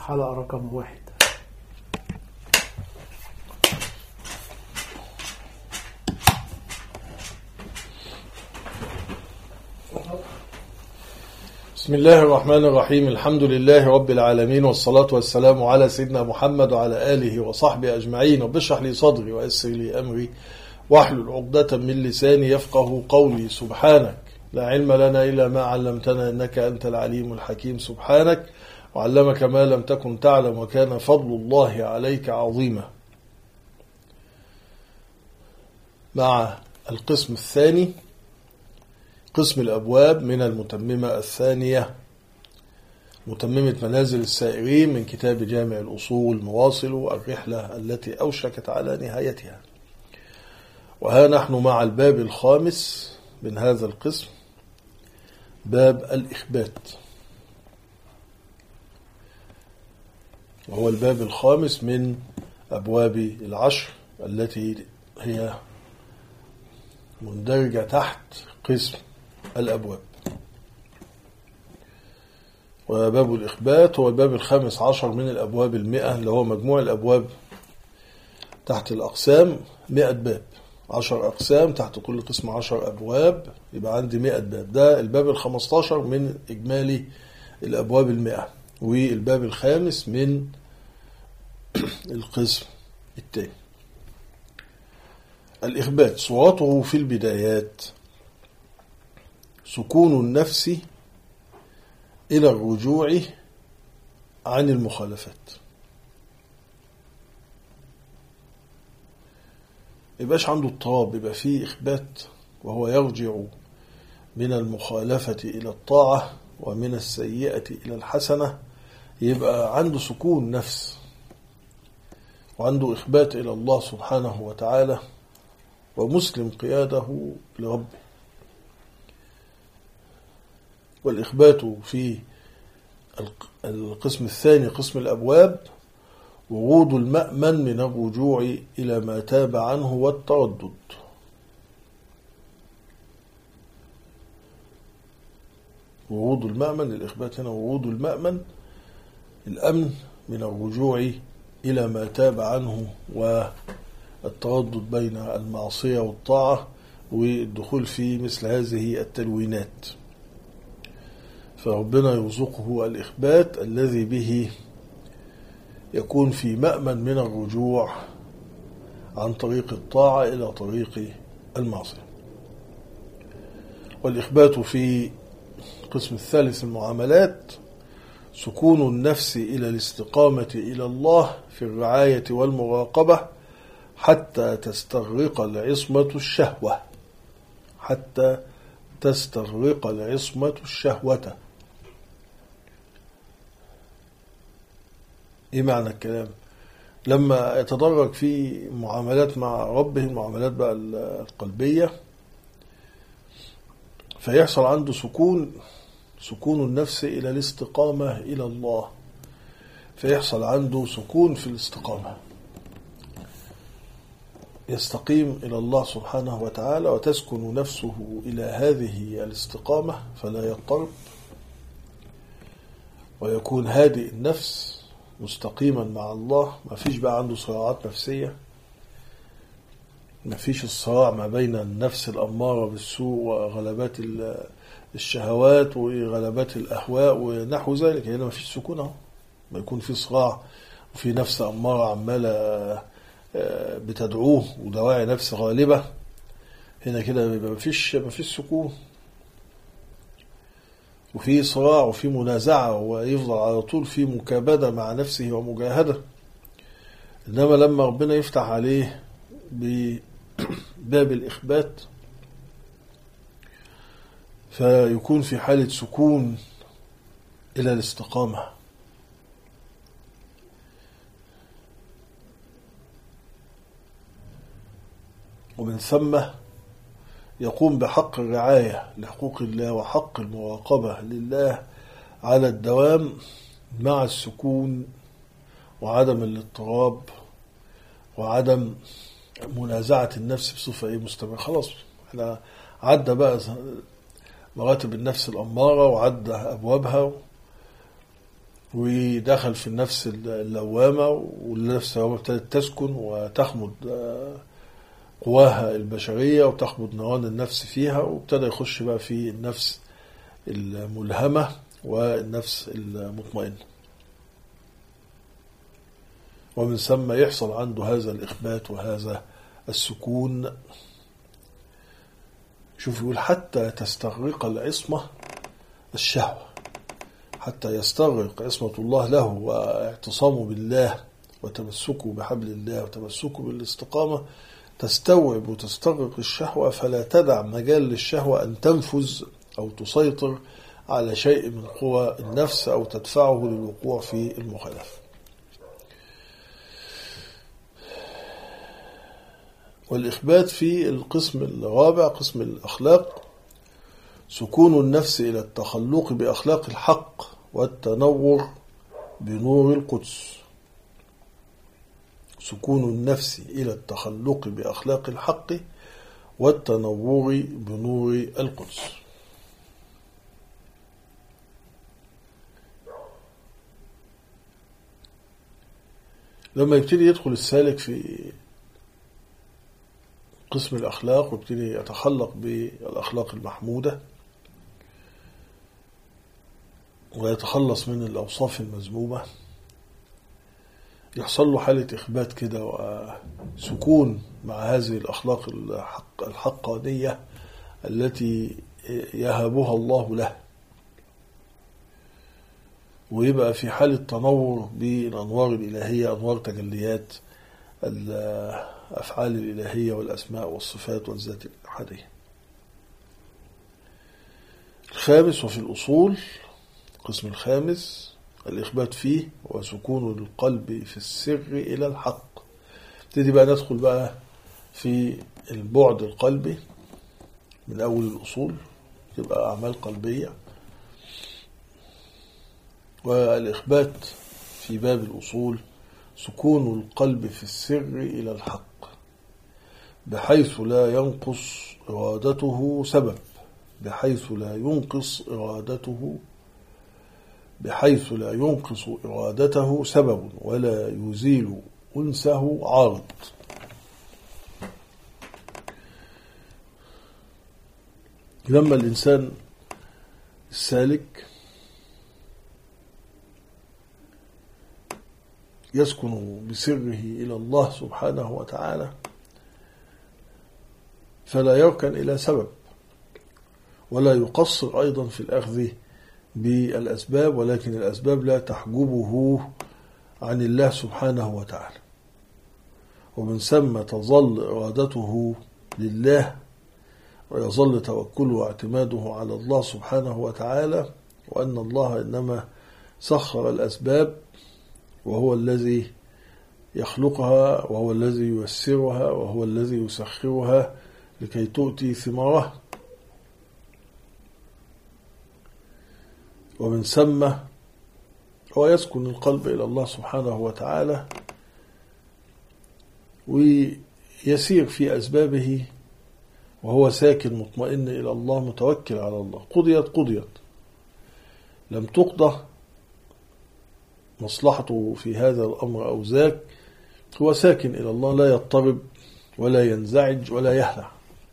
حلقة رقم 1. بسم الله الرحمن الرحيم. الحمد لله رب العالمين، والصلاة والسلام على سيدنا محمد وعلى آله وصحبه أجمعين. رب اشرح لي صدري ويسر لي أمري واحلل عقدة من لساني يفقه قولي. سبحانك لا علم لنا إلا ما علمتنا إنك أنت العليم الحكيم. سبحانك وعلمك ما لم تكن تعلم وكان فضل الله عليك عظيما. مع القسم الثاني، قسم الأبواب من المتممة الثانية، متممة منازل السائرين من كتاب جامع الأصول، نواصل الرحلة التي أوشكت على نهايتها. وها نحن مع الباب الخامس من هذا القسم، باب الإخبات، وهو الباب الخامس من أبواب العشر التي هي مندرجة تحت قسم الأبواب. وباب الإخبات هو الباب الخامس عشر من الأبواب 100، اللي هو مجموع الأبواب تحت الأقسام 100 باب، 10 أقسام تحت كل قسم 10 أبواب، يبقى عندي 100 باب. ده الباب ال15 من إجمالي الأبواب 100، والباب الخامس من القسم الثاني. الإخبات صورته في البدايات سكون النفس إلى الرجوع عن المخالفات. يبقاش عنده اضطراب، يبقى فيه إخبات، وهو يرجع من المخالفة إلى الطاعة ومن السيئة إلى الحسنة. يبقى عنده سكون نفس وعنده إخبات إلى الله سبحانه وتعالى، ومسلم قياده لربه. والإخبات في القسم الثاني قسم الأبواب ورود المأمن من الرجوع إلى ما تاب عنه والتردد. ورود المأمن، الإخبات هنا ورود المأمن، الأمن من الرجوع إلى ما تاب عنه والتردد بين المعصية والطاعة، والدخول في مثل هذه التلوينات. فربنا يرزقه الإخبات الذي به يكون في مأمن من الرجوع عن طريق الطاعة إلى طريق المعصية. والإخبات في القسم الثالث المعاملات سكون النفس إلى الاستقامة إلى الله في الرعاية والمراقبة حتى تستغرق العصمة الشهوة. حتى تستغرق العصمة الشهوة. ايه معنى الكلام؟ لما يتدرج في معاملات مع ربه، المعاملات بقى القلبية، فيحصل عنده سكون النفس إلى الاستقامة إلى الله، فيحصل عنده سكون في الاستقامة، يستقيم إلى الله سبحانه وتعالى، وتسكن نفسه إلى هذه الاستقامة فلا يضطرب، ويكون هادئ النفس مستقيما مع الله. ما فيش بقى عنده صراعات نفسية، ما فيش الصراع ما بين النفس الأمارة بالسوء وغلبات الشهوات وغلبات الأهواء ونحو ذلك. هنا ما فيش سكون، ما يكون في صراع وفي نفس أمارة عمالة بتدعوه ودواعي نفس غالبة. هنا كده ما فيش سكون، وفي صراع وفي منازعة، ويفضل على طول في مكابدة مع نفسه ومجاهدة. إنما لما ربنا يفتح عليه بباب الإخبات فيكون في حالة سكون إلى الاستقامة. ومن ثم يقوم بحق الرعاية لحقوق الله وحق المراقبة لله على الدوام مع السكون وعدم الاضطراب وعدم منازعة النفس بصفة مستمرة. خلاص احنا عدى بقى مراتب النفس الأمارة وعدى أبوابها، ودخل في النفس اللوامة، والنفس اللوامة ابتدت تسكن وتخمد قواها البشرية وتخمد نيران النفس فيها، وابتدى يخش بقى في النفس الملهمة والنفس المطمئنة، ومن ثم يحصل عنده هذا الإخبات وهذا السكون. شوف يقول حتى تستغرق العصمة الشهوة، حتى يستغرق عصمة الله له واعتصامه بالله وتمسكه بحبل الله وتمسكه بالاستقامة، تستوعب وتستغرق الشهوة، فلا تدع مجال للشهوة أن تنفذ أو تسيطر على شيء من قوى النفس أو تدفعه للوقوع في المخالفة. والإخبات في القسم الرابع قسم الأخلاق، سكون النفس إلى التخلق بأخلاق الحق والتنور بنور القدس. سكون النفس إلى التخلق بأخلاق الحق والتنور بنور القدس. لما يبتدي يدخل السالك في قسم الأخلاق ويبتدي يتخلق بالأخلاق المحمودة ويتخلص من الأوصاف المذمومة، يحصل له حالة إخبات كده وسكون مع هذه الأخلاق الحقانية التي يهبها الله له، ويبقى في حالة تنور بالأنوار الإلهية، أنوار تجليات الأفعال الإلهية والأسماء والصفات والذات الأحدية. الخامس وفي الأصول القسم الخامس الإخبات فيه وسكون القلب في السر إلى الحق. ابتدي بقى ندخل بقى في البعد القلبي من أول الأصول، تبقى أعمال قلبية. والإخبات في باب الأصول سكون القلب في السر إلى الحق بحيث لا ينقص إرادته سبب، بحيث لا ينقص إرادته سبب ولا يزيل أنسه عارض. لما الإنسان السالك يسكن بسره إلى الله سبحانه وتعالى فلا يركن إلى سبب، ولا يقصر أيضا في الأخذ بالأسباب، ولكن الأسباب لا تحجبه عن الله سبحانه وتعالى، ومن ثم تظل إرادته لله ويظل توكله واعتماده على الله سبحانه وتعالى، وأن الله إنما سخر الأسباب وهو الذي يخلقها وهو الذي ييسرها وهو الذي يسخرها لكي تؤتي ثمارها. ومن ثم هو يسكن القلب إلى الله سبحانه وتعالى ويسير في أسبابه وهو ساكن مطمئن إلى الله متوكل على الله. قضيت لم تقضى مصلحته في هذا الأمر أو ذاك، هو ساكن إلى الله، لا يضطرب ولا ينزعج ولا يهلع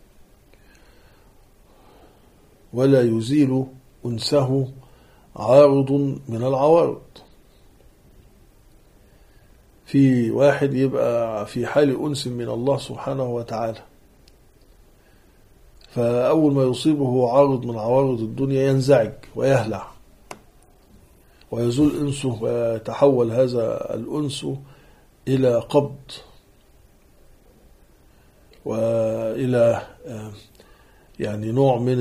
ولا يزيل أنسه عارض من العوارض. في واحد يبقى في حال أنس من الله سبحانه وتعالى، فأول ما يصيبه عارض من عوارض الدنيا ينزعج ويهلع ويزول أنسه، ويتحول هذا الأنس إلى قبض وإلى يعني نوع من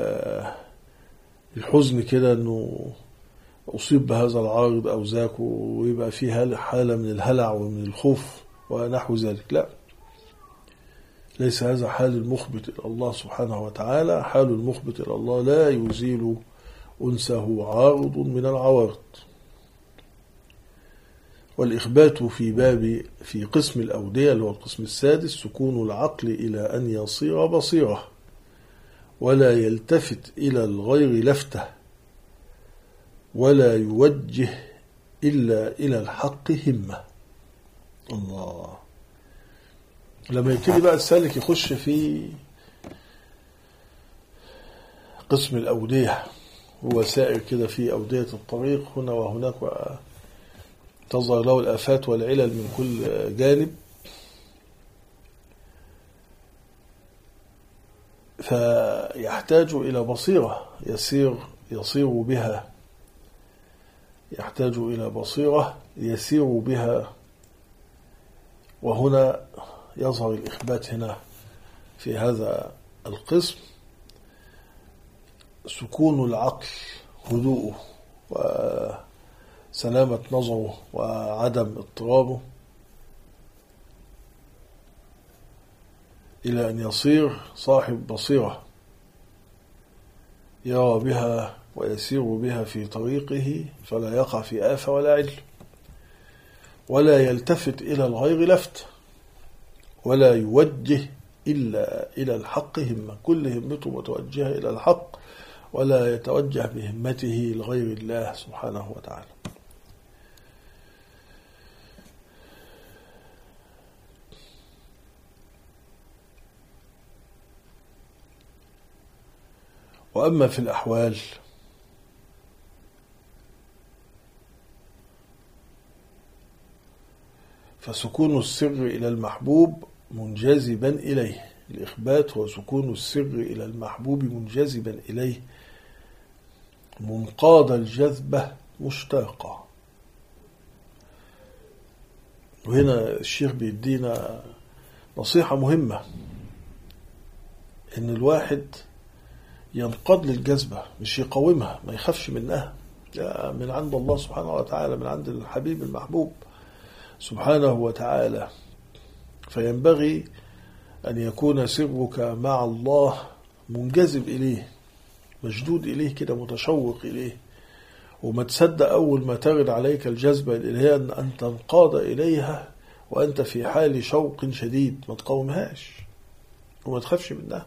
الحزن كده أنه أصيب بهذا العارض أو ذاك، ويبقى فيه حالة من الهلع ومن الخوف ونحو ذلك. لا، ليس هذا حال المخبت إلى الله سبحانه وتعالى. حال المخبت إلى الله لا يزيل أنسه عارض من العوارض. والإخبات في قسم الأودية اللي هو القسم السادس سكون العقل إلى أن يصير بصيرة ولا يلتفت إلى الغير لفتة ولا يوجه إلا إلى الحق همة. الله. لما يبتدي بقى السالك يخش في قسم الأودية، هو سائر كده في أودية الطريق هنا وهناك، تظهر له الآفات والعلل من كل جانب، فيحتاج إلى بصيرة يصير بها، يحتاج إلى بصيرة يسير بها. وهنا يظهر الإخبات هنا في هذا القسم، سكون العقل، هدوءه وسلامة نظره وعدم اضطرابه، إلى أن يصير صاحب بصيرة يرى بها ويسير بها في طريقه، فلا يقع في آفة ولا عدل، ولا يلتفت إلى الغير لفت، ولا يوجه إلا إلى الحق همة، كل همته متوجهة إلى الحق، ولا يتوجه بهمته لغير الله سبحانه وتعالى. وأما في الأحوال فسكون السر إلى المحبوب منجذبا إليه، الإخبات هو سكون السر إلى المحبوب منجذبا إليه، منقاد الجذبة مشتاقة. وهنا الشيخ بيدينا نصيحة مهمة، إن الواحد ينقاد للجذبة، مش يقاومها، ما يخافش منها، من عند الله سبحانه وتعالى، من عند الحبيب المحبوب سبحانه وتعالى. فينبغي أن يكون سرك مع الله منجذب إليه، مشدود إليه كده، متشوق إليه، وما تصدق أول ما ترد عليك الجذبة الإلهية أن تنقاد إليها وأنت في حال شوق شديد، ما تقاومهاش وما تخافش منها.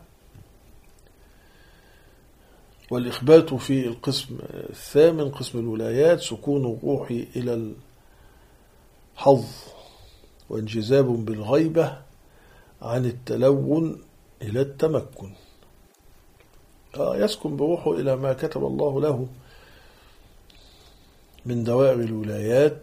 والإخبات في القسم الثامن، قسم الولايات، سكون الروح إلى الحظ، وانجذاب بالغيبة عن التلون إلى التمكن. يسكن بروحه إلى ما كتب الله له من دوائر الولايات،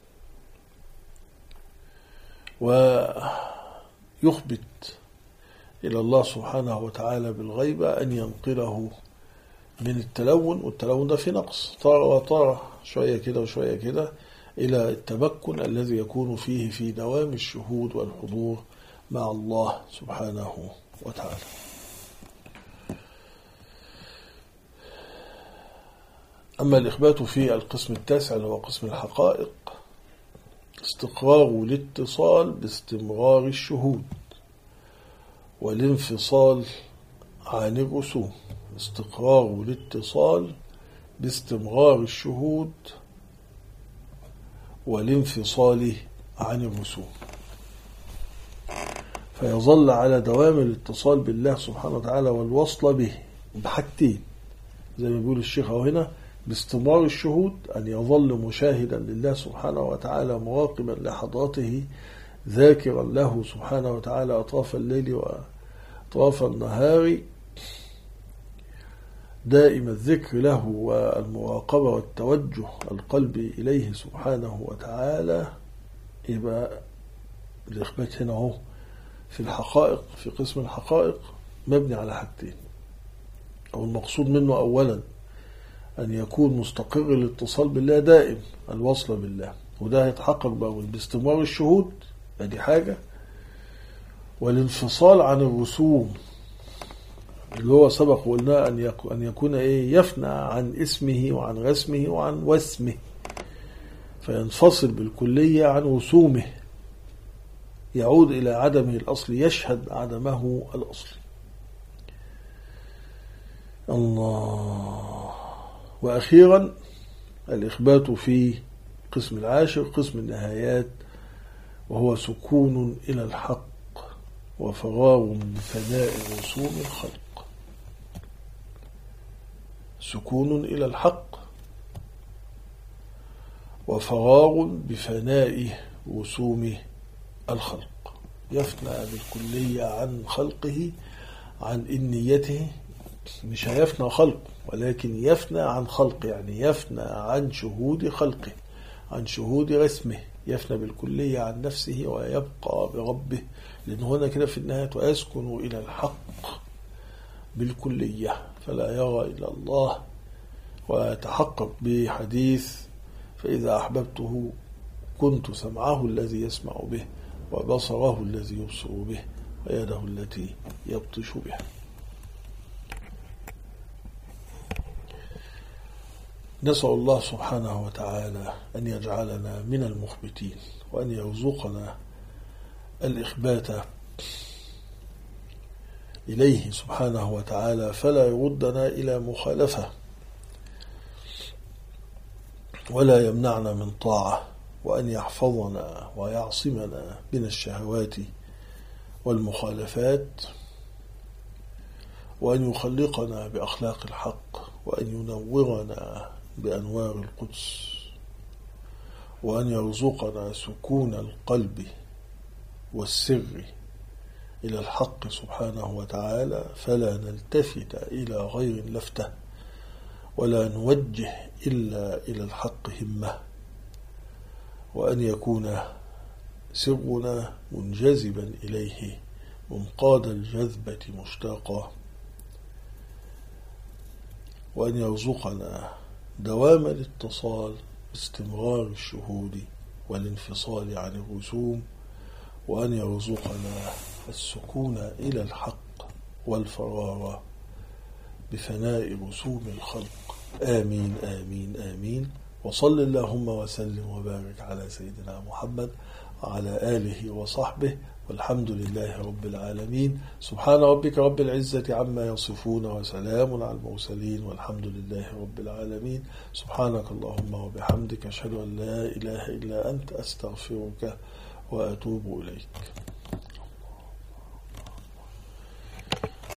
ويخبت إلى الله سبحانه وتعالى بالغيبة أن ينقله من التلون، والتلون ده في نقص، طار وطار، شوية كده وشوية كده، إلى التمكن الذي يكون فيه في دوام الشهود والحضور مع الله سبحانه وتعالى. أما الإخبات في القسم التاسع اللي هو قسم الحقائق، استقرار الاتصال باستمرار الشهود والانفصال عن الرسوم، استقرار الاتصال باستمرار الشهود والانفصال عن الرسوم، فيظل على دوام الاتصال بالله سبحانه وتعالى والوصل به بحاجتين، زي ما بيقول الشيخ هنا، باستمرار الشهود، أن يظل مشاهدا لله سبحانه وتعالى، مراقبا لحضرته، ذاكرا له سبحانه وتعالى أطراف الليل وأطراف النهار، دائم الذكر له والمراقبة والتوجه القلبي إليه سبحانه وتعالى. يبقى الإخبات هنا هو في الحقائق، في قسم الحقائق، مبني على حاجتين، أو المقصود منه أولا أن يكون مستقر الاتصال بالله دائم، الوصل بالله، وده هيتحقق باستمرار الشهود، دي حاجة، والانفصال عن الرسوم اللي هو سبق وقلنا أن يكون يفنى عن اسمه وعن رسمه وعن وسمه، فينفصل بالكلية عن رسومه، يعود إلى عدمه الأصلي، يشهد عدمه الأصلي. الله. وأخيرا الإخبات في قسم العاشر، قسم النهايات، وهو سكون إلى الحق وفراغ من فناء رسوم الخلق، سكون إلى الحق وفراغ بفناء رسوم الخلق. يفنى بالكلية عن خلقه، عن إنيته، مش هيفنى خلقه ولكن يفنى عن خلقه، يعني يفنى عن شهود خلقه، عن شهود رسمه، يفنى بالكلية عن نفسه ويبقى بربه، لأن هنا كده في النهاية ويسكن إلى الحق بالكلية، فلا يرى إلى الله ويتحقق بحديث فإذا أحببته كنت سمعه الذي يسمع به وبصره الذي يبصر به ويده التي يبطش بها. نسأل الله سبحانه وتعالى أن يجعلنا من المخبتين، وأن يرزقنا الإخبات إليه سبحانه وتعالى، فلا يردنا إلى مخالفة ولا يمنعنا من طاعة، وأن يحفظنا ويعصمنا من الشهوات والمخالفات، وأن يخلقنا بأخلاق الحق، وأن ينورنا بأنوار القدس، وأن يرزقنا سكون القلب والسر إلى الحق سبحانه وتعالى، فلا نلتفت إلى غير لفتة ولا نوجه إلا إلى الحق همة، وأن يكون سرنا منجذبا إليه منقاد الجذبة مشتاقا، وأن يرزقنا دوام الاتصال باستمرار الشهود والانفصال عن الرسوم، وأن يرزقنا السكون إلى الحق والفرار بفناء رسوم الخلق. آمين آمين آمين. وصل اللهم وسلم وبارك على سيدنا محمد وعلى آله وصحبه، والحمد لله رب العالمين. سبحان ربك رب العزة عما يصفون، وسلام على المرسلين، والحمد لله رب العالمين. سبحانك اللهم وبحمدك، أشهد أن لا إله إلا أنت، أستغفرك وأتوب إليك.